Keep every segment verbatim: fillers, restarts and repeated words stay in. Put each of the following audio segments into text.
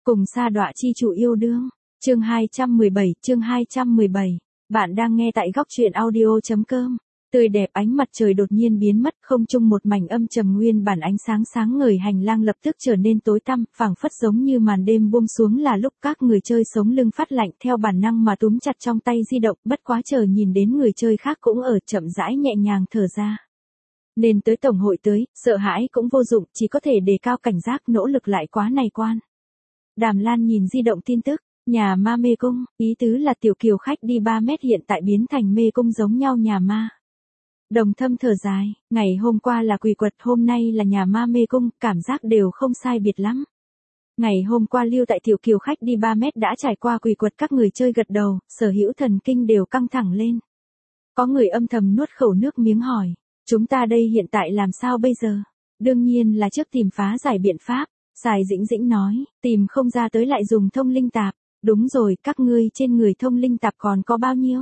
Cùng sa đọa chi chủ yêu đương. Chương hai trăm mười bảy, chương hai trăm mười bảy. Bạn đang nghe tại góc truyện audio.com. Tươi đẹp ánh mặt trời đột nhiên biến mất, không trung một mảnh âm trầm, nguyên bản ánh sáng sáng ngời hành lang lập tức trở nên tối tăm, phảng phất giống như màn đêm buông xuống là lúc các người chơi sống lưng phát lạnh, theo bản năng mà túm chặt trong tay di động, bất quá chờ nhìn đến người chơi khác cũng ở, chậm rãi nhẹ nhàng thở ra. Nên tới tổng hội tới, sợ hãi cũng vô dụng, chỉ có thể đề cao cảnh giác, nỗ lực lại quá này quan. Đàm Lan nhìn di động tin tức, nhà ma mê cung, ý tứ là tiểu kiều khách đi ba mét hiện tại biến thành mê cung giống nhau nhà ma. Đồng Thâm thở dài, ngày hôm qua là quỷ quật, hôm nay là nhà ma mê cung, cảm giác đều không sai biệt lắm. Ngày hôm qua lưu tại tiểu kiều khách đi ba mét đã trải qua quỷ quật, các người chơi gật đầu, sở hữu thần kinh đều căng thẳng lên. Có người âm thầm nuốt khẩu nước miếng hỏi, chúng ta đây hiện tại làm sao bây giờ? Đương nhiên là trước tìm phá giải biện pháp. Sài Dĩnh Dĩnh nói, tìm không ra tới lại dùng thông linh tạp. Đúng rồi, các ngươi trên người thông linh tạp còn có bao nhiêu?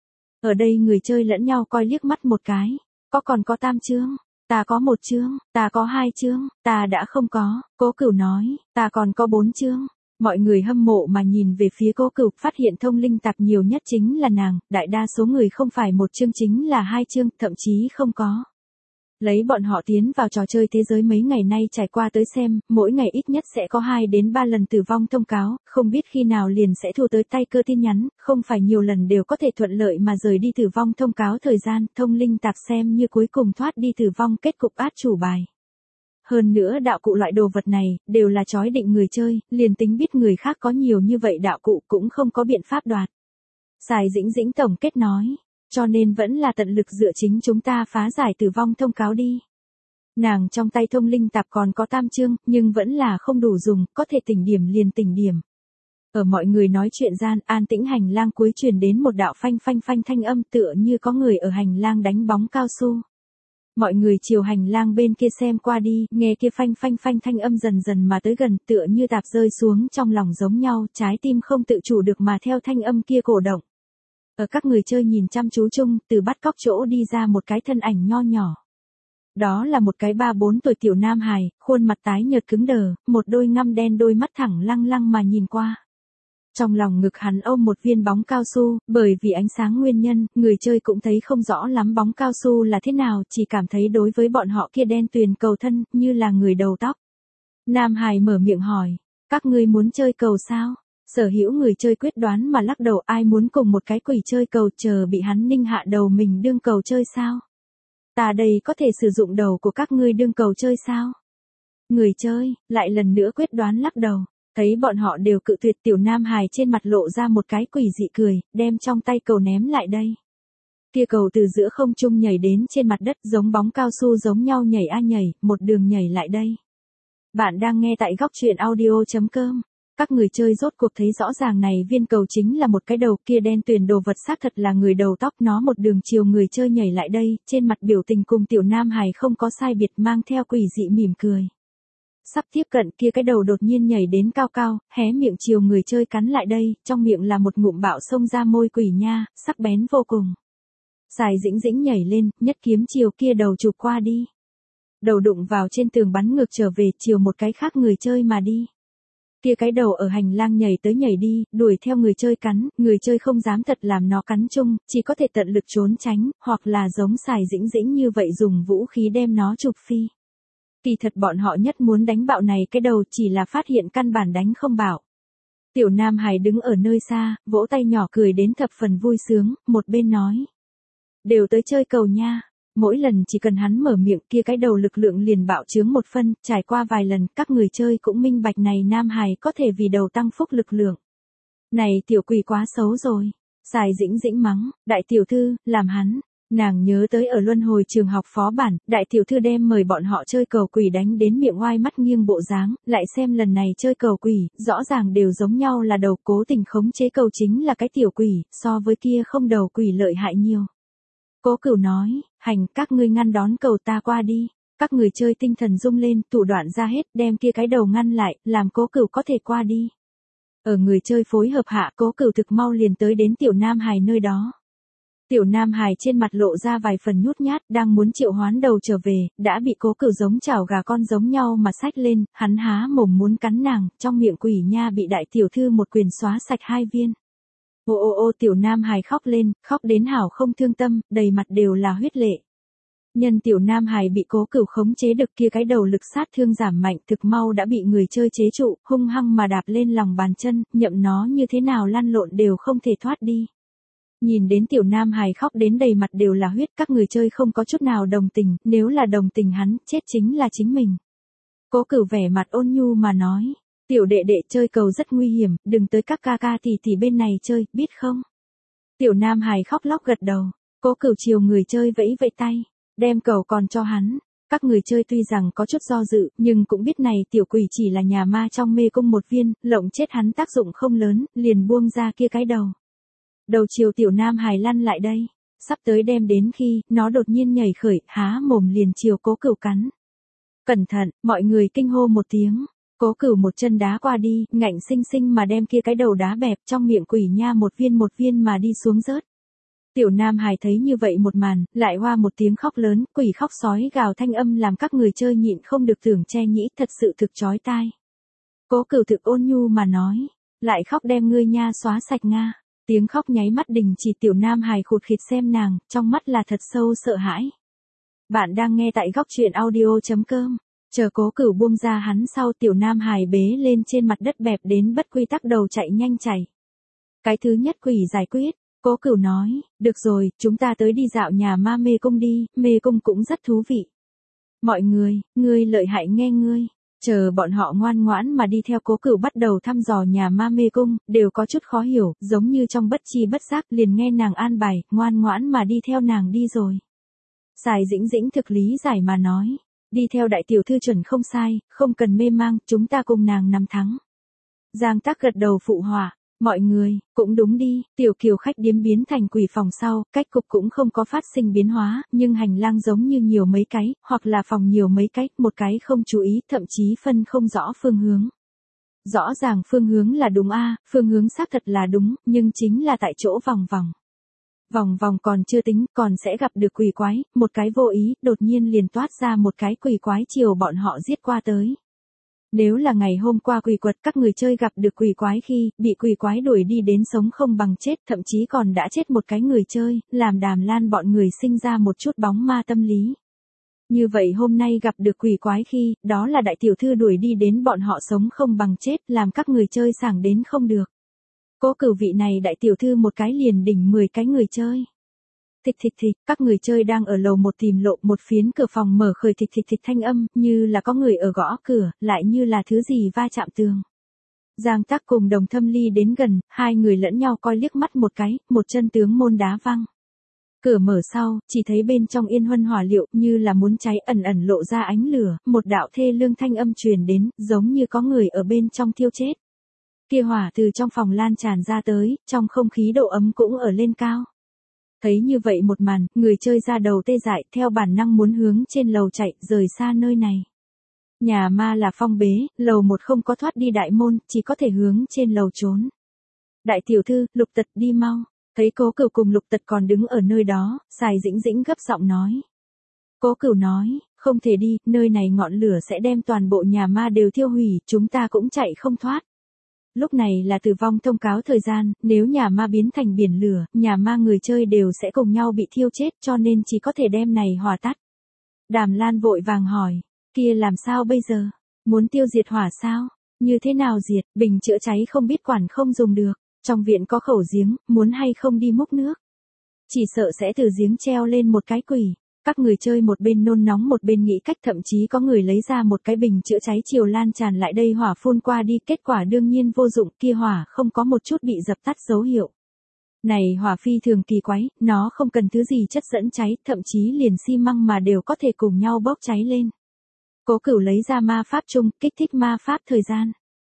Ở đây người chơi lẫn nhau coi liếc mắt một cái. Có còn có tam chương, ta có một chương, ta có hai chương, ta đã không có. Cố Cửu nói, ta còn có bốn chương. Mọi người hâm mộ mà nhìn về phía Cố Cửu, phát hiện thông linh tạp nhiều nhất chính là nàng, đại đa số người không phải một chương chính là hai chương, thậm chí không có. Lấy bọn họ tiến vào trò chơi thế giới mấy ngày nay trải qua tới xem, mỗi ngày ít nhất sẽ có hai đến ba lần tử vong thông cáo, không biết khi nào liền sẽ thu tới tay cơ tin nhắn, không phải nhiều lần đều có thể thuận lợi mà rời đi tử vong thông cáo thời gian, thông linh tạp xem như cuối cùng thoát đi tử vong kết cục át chủ bài. Hơn nữa đạo cụ loại đồ vật này, đều là chói định người chơi, liền tính biết người khác có nhiều như vậy đạo cụ cũng không có biện pháp đoạt. Sài Dĩnh Dĩnh tổng kết nói. Cho nên vẫn là tận lực dựa chính chúng ta phá giải tử vong thông cáo đi. Nàng trong tay thông linh tạp còn có tam chương, nhưng vẫn là không đủ dùng, có thể tỉnh điểm liền tỉnh điểm. Ở mọi người nói chuyện gian, an tĩnh hành lang cuối truyền đến một đạo phanh phanh phanh thanh âm, tựa như có người ở hành lang đánh bóng cao su. Mọi người chiều hành lang bên kia xem qua đi, nghe kia phanh phanh phanh thanh âm dần dần mà tới gần, tựa như tạp rơi xuống trong lòng giống nhau, trái tim không tự chủ được mà theo thanh âm kia cổ động. Ở các người chơi nhìn chăm chú chung, từ bắt cóc chỗ đi ra một cái thân ảnh nho nhỏ. Đó là một cái ba bốn tuổi tiểu nam hài, khuôn mặt tái nhợt cứng đờ, một đôi ngăm đen đôi mắt thẳng lăng lăng mà nhìn qua. Trong lòng ngực hắn ôm một viên bóng cao su, bởi vì ánh sáng nguyên nhân, người chơi cũng thấy không rõ lắm bóng cao su là thế nào, chỉ cảm thấy đối với bọn họ kia đen tuyền cầu thân, như là người đầu tóc. Nam hài mở miệng hỏi, các ngươi muốn chơi cầu sao? Sở hữu người chơi quyết đoán mà lắc đầu, ai muốn cùng một cái quỷ chơi cầu, chờ bị hắn ninh hạ đầu mình đương cầu chơi sao? Ta đây có thể sử dụng đầu của các ngươi đương cầu chơi sao? Người chơi, lại lần nữa quyết đoán lắc đầu, thấy bọn họ đều cự tuyệt, tiểu nam hài trên mặt lộ ra một cái quỷ dị cười, đem trong tay cầu ném lại đây. Kia cầu từ giữa không trung nhảy đến trên mặt đất giống bóng cao su giống nhau nhảy a nhảy, một đường nhảy lại đây. Bạn đang nghe tại góc truyện audio.com. Các người chơi rốt cuộc thấy rõ ràng này viên cầu chính là một cái đầu, kia đen tuyền đồ vật xác thật là người đầu tóc, nó một đường chiều người chơi nhảy lại đây, trên mặt biểu tình cùng tiểu nam hài không có sai biệt, mang theo quỷ dị mỉm cười. Sắp tiếp cận, kia cái đầu đột nhiên nhảy đến cao cao, hé miệng chiều người chơi cắn lại đây, trong miệng là một ngụm bạo xông ra môi quỷ nha, sắc bén vô cùng. Sài Dĩnh Dĩnh nhảy lên, nhất kiếm chiều kia đầu chụp qua đi. Đầu đụng vào trên tường bắn ngược trở về, chiều một cái khác người chơi mà đi. Kia cái đầu ở hành lang nhảy tới nhảy đi, đuổi theo người chơi cắn, người chơi không dám thật làm nó cắn chung, chỉ có thể tận lực trốn tránh, hoặc là giống Sài Dĩnh Dĩnh như vậy dùng vũ khí đem nó chụp phi. Kỳ thật bọn họ nhất muốn đánh bạo này cái đầu, chỉ là phát hiện căn bản đánh không bạo. Tiểu Nam Hải đứng ở nơi xa, vỗ tay nhỏ cười đến thập phần vui sướng, một bên nói. Đều tới chơi cầu nha. Mỗi lần chỉ cần hắn mở miệng, kia cái đầu lực lượng liền bạo chướng một phân, trải qua vài lần, các người chơi cũng minh bạch này Nam Hải có thể vì đầu tăng phúc lực lượng. Này tiểu quỷ quá xấu rồi. Sài Dĩnh Dĩnh mắng, đại tiểu thư, làm hắn. Nàng nhớ tới ở luân hồi trường học phó bản, đại tiểu thư đem mời bọn họ chơi cầu quỷ đánh đến miệng oai mắt nghiêng bộ dáng, lại xem lần này chơi cầu quỷ, rõ ràng đều giống nhau là đầu, cố tình khống chế cầu chính là cái tiểu quỷ, so với kia không đầu quỷ lợi hại nhiều. Cố Cửu nói, hành, các ngươi ngăn đón cầu ta qua đi. Các người chơi tinh thần rung lên, thủ đoạn ra hết, đem kia cái đầu ngăn lại, làm Cố Cửu có thể qua đi. Ở người chơi phối hợp hạ, Cố Cửu thực mau liền tới đến tiểu Nam Hải nơi đó. Tiểu Nam Hải trên mặt lộ ra vài phần nhút nhát, đang muốn triệu hoán đầu trở về, đã bị Cố Cửu giống chảo gà con giống nhau mà xách lên, hắn há mồm muốn cắn nàng, trong miệng quỷ nha bị đại tiểu thư một quyền xóa sạch hai viên. Ô ô ô Tiểu Nam Hải khóc lên, khóc đến hảo không thương tâm, đầy mặt đều là huyết lệ. Nhân Tiểu Nam Hải bị Cố Cửu khống chế được kia cái đầu lực sát thương giảm mạnh, thực mau đã bị người chơi chế trụ, hung hăng mà đạp lên lòng bàn chân, nhậm nó như thế nào lăn lộn đều không thể thoát đi. Nhìn đến Tiểu Nam Hải khóc đến đầy mặt đều là huyết, các người chơi không có chút nào đồng tình, nếu là đồng tình hắn, chết chính là chính mình. Cố Cửu vẻ mặt ôn nhu mà nói, tiểu đệ đệ chơi cầu rất nguy hiểm, đừng tới các ca ca tỷ tỷ bên này chơi, biết không? Tiểu Nam Hải khóc lóc gật đầu, Cố Cửu chiều người chơi vẫy vẫy tay, đem cầu còn cho hắn. Các người chơi tuy rằng có chút do dự, nhưng cũng biết này tiểu quỷ chỉ là nhà ma trong mê cung một viên, lộng chết hắn tác dụng không lớn, liền buông ra kia cái đầu. Đầu chiều Tiểu Nam Hải lăn lại đây, sắp tới đem đến khi, nó đột nhiên nhảy khởi, há mồm liền chiều Cố Cửu cắn. Cẩn thận, mọi người kinh hô một tiếng, Cố Cửu một chân đá qua đi, ngạnh sinh sinh mà đem kia cái đầu đá bẹp, trong miệng quỷ nha một viên một viên mà đi xuống rớt. Tiểu Nam Hải thấy như vậy một màn, lại hoa một tiếng khóc lớn, quỷ khóc sói gào thanh âm làm các người chơi nhịn không được tưởng che nhĩ, thật sự thực chói tai. Cố Cửu thực ôn nhu mà nói, lại khóc đem ngươi nha xóa sạch nga. Tiếng khóc nháy mắt đình chỉ. Tiểu Nam Hải khụt khịt xem nàng, trong mắt là thật sâu sợ hãi. Bạn đang nghe tại góc truyện audio chấm com. Chờ Cố Cửu buông ra hắn sau, Tiểu Nam Hải bế lên trên mặt đất bẹp đến bất quy tắc đầu chạy nhanh chảy. Cái thứ nhất quỷ giải quyết, Cố Cửu nói, được rồi, chúng ta tới đi dạo nhà ma mê cung đi, mê cung cũng rất thú vị. Mọi người, ngươi lợi hại nghe ngươi. Chờ bọn họ ngoan ngoãn mà đi theo Cố Cửu bắt đầu thăm dò nhà ma mê cung, đều có chút khó hiểu, giống như trong bất chi bất giác liền nghe nàng an bài, ngoan ngoãn mà đi theo nàng đi rồi. Sài Dĩnh Dĩnh thực lý giải mà nói, đi theo đại tiểu thư chuẩn không sai, không cần mê mang, chúng ta cùng nàng nắm thắng. Giang Tác gật đầu phụ họa, mọi người, cũng đúng đi, tiểu kiều khách điếm biến thành quỷ phòng sau, cách cục cũng không có phát sinh biến hóa, nhưng hành lang giống như nhiều mấy cái, hoặc là phòng nhiều mấy cái, một cái không chú ý, thậm chí phân không rõ phương hướng. Rõ ràng phương hướng là đúng a, phương hướng xác thật là đúng, nhưng chính là tại chỗ vòng vòng. Vòng vòng còn chưa tính, còn sẽ gặp được quỷ quái, một cái vô ý, đột nhiên liền toát ra một cái quỷ quái chiều bọn họ giết qua tới. Nếu là ngày hôm qua quỷ quật các người chơi gặp được quỷ quái khi, bị quỷ quái đuổi đi đến sống không bằng chết, thậm chí còn đã chết một cái người chơi, làm Đàm Lan bọn người sinh ra một chút bóng ma tâm lý. Như vậy hôm nay gặp được quỷ quái khi, đó là đại tiểu thư đuổi đi đến bọn họ sống không bằng chết, làm các người chơi sảng đến không được. Cố Cửu vị này đại tiểu thư một cái liền đỉnh mười cái người chơi. Thịch thịch thịch, các người chơi đang ở lầu một tìm lộ, một phiến cửa phòng mở khởi thịch thịch thịch thanh âm, như là có người ở gõ cửa, lại như là thứ gì va chạm tường. Giang Tác cùng Đồng Thâm Ly đến gần, hai người lẫn nhau coi liếc mắt một cái, một chân tướng môn đá văng. Cửa mở sau, chỉ thấy bên trong yên huân hỏa liệu, như là muốn cháy, ẩn ẩn lộ ra ánh lửa, một đạo thê lương thanh âm truyền đến, giống như có người ở bên trong thiêu chết. Kia hỏa từ trong phòng lan tràn ra tới, trong không khí độ ấm cũng ở lên cao. Thấy như vậy một màn, người chơi ra đầu tê dại, theo bản năng muốn hướng trên lầu chạy, rời xa nơi này. Nhà ma là phong bế, lầu một không có thoát đi đại môn, chỉ có thể hướng trên lầu trốn. Đại tiểu thư, Lục Tật đi mau. Thấy Cố Cửu cùng Lục Tật còn đứng ở nơi đó, Sài Dĩnh Dĩnh gấp giọng nói. Cố Cửu nói, không thể đi, nơi này ngọn lửa sẽ đem toàn bộ nhà ma đều thiêu hủy, chúng ta cũng chạy không thoát. Lúc này là tử vong thông cáo thời gian, nếu nhà ma biến thành biển lửa, nhà ma người chơi đều sẽ cùng nhau bị thiêu chết, cho nên chỉ có thể đem này hỏa tắt. Đàm Lan vội vàng hỏi, kia làm sao bây giờ? Muốn tiêu diệt hỏa sao? Như thế nào diệt, bình chữa cháy không biết quản không dùng được, trong viện có khẩu giếng, muốn hay không đi múc nước. Chỉ sợ sẽ từ giếng treo lên một cái quỷ. Các người chơi một bên nôn nóng một bên nghĩ cách, thậm chí có người lấy ra một cái bình chữa cháy chiều lan tràn lại đây hỏa phun qua đi, kết quả đương nhiên vô dụng, kia hỏa không có một chút bị dập tắt dấu hiệu. Này hỏa phi thường kỳ quái, nó không cần thứ gì chất dẫn cháy, thậm chí liền xi măng mà đều có thể cùng nhau bốc cháy lên. Cố Cửu lấy ra ma pháp chung, kích thích ma pháp thời gian.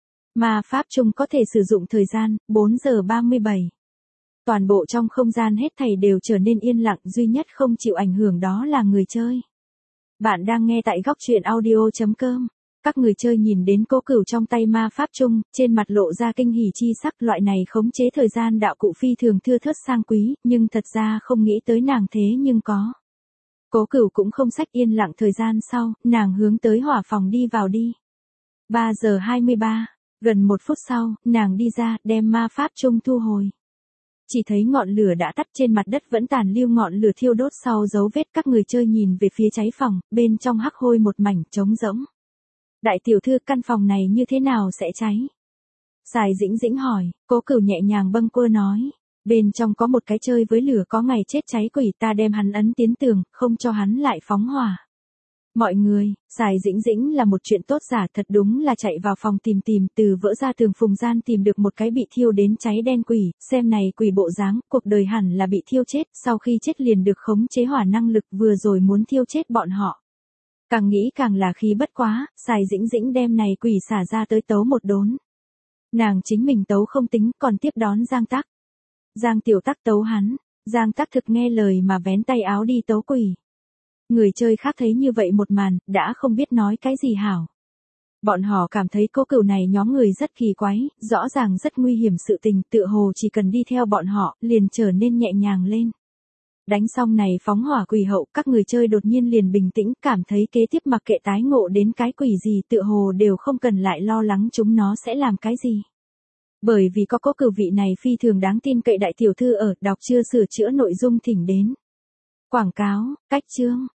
Ma pháp chung có thể sử dụng thời gian, bốn giờ ba mươi bảy. Toàn bộ trong không gian hết thảy đều trở nên yên lặng, duy nhất không chịu ảnh hưởng đó là người chơi. Bạn đang nghe tại góc truyện audio chấm com. Các người chơi nhìn đến Cố Cửu trong tay ma pháp chung, trên mặt lộ ra kinh hỉ chi sắc, loại này khống chế thời gian đạo cụ phi thường thưa thớt sang quý, nhưng thật ra không nghĩ tới nàng thế nhưng có. Cố Cửu cũng không sách yên lặng thời gian sau, nàng hướng tới hỏa phòng đi vào đi. ba giờ hai mươi ba, gần một phút sau, nàng đi ra, đem ma pháp chung thu hồi. Chỉ thấy ngọn lửa đã tắt, trên mặt đất vẫn tàn lưu ngọn lửa thiêu đốt sau dấu vết. Các người chơi nhìn về phía cháy phòng, bên trong hắc hôi một mảnh trống rỗng. Đại tiểu thư, căn phòng này như thế nào sẽ cháy? Sài Dĩnh Dĩnh hỏi. Cố Cửu nhẹ nhàng bâng quơ nói. Bên trong có một cái chơi với lửa có ngày chết cháy quỷ, ta đem hắn ấn tiến tường, không cho hắn lại phóng hỏa. Mọi người, Sài Dĩnh Dĩnh là một chuyện tốt giả, thật đúng là chạy vào phòng tìm tìm, từ vỡ ra tường phùng gian tìm được một cái bị thiêu đến cháy đen quỷ, xem này quỷ bộ dáng, cuộc đời hẳn là bị thiêu chết, sau khi chết liền được khống chế hỏa năng lực, vừa rồi muốn thiêu chết bọn họ. Càng nghĩ càng là khí, bất quá, Sài Dĩnh Dĩnh đem này quỷ xả ra tới tấu một đốn. Nàng chính mình tấu không tính, còn tiếp đón Giang Tắc. Giang Tiểu Tắc tấu hắn, Giang Tắc thực nghe lời mà vén tay áo đi tấu quỷ. Người chơi khác thấy như vậy một màn, đã không biết nói cái gì hảo. Bọn họ cảm thấy Cố Cửu này nhóm người rất kỳ quái, rõ ràng rất nguy hiểm sự tình, tựa hồ chỉ cần đi theo bọn họ, liền trở nên nhẹ nhàng lên. Đánh xong này phóng hỏa quỷ hậu, các người chơi đột nhiên liền bình tĩnh, cảm thấy kế tiếp mặc kệ tái ngộ đến cái quỷ gì tựa hồ đều không cần lại lo lắng chúng nó sẽ làm cái gì. Bởi vì có Cố Cửu vị này phi thường đáng tin cậy đại tiểu thư ở, đọc chưa sửa chữa nội dung thỉnh đến. Quảng cáo, cách chương.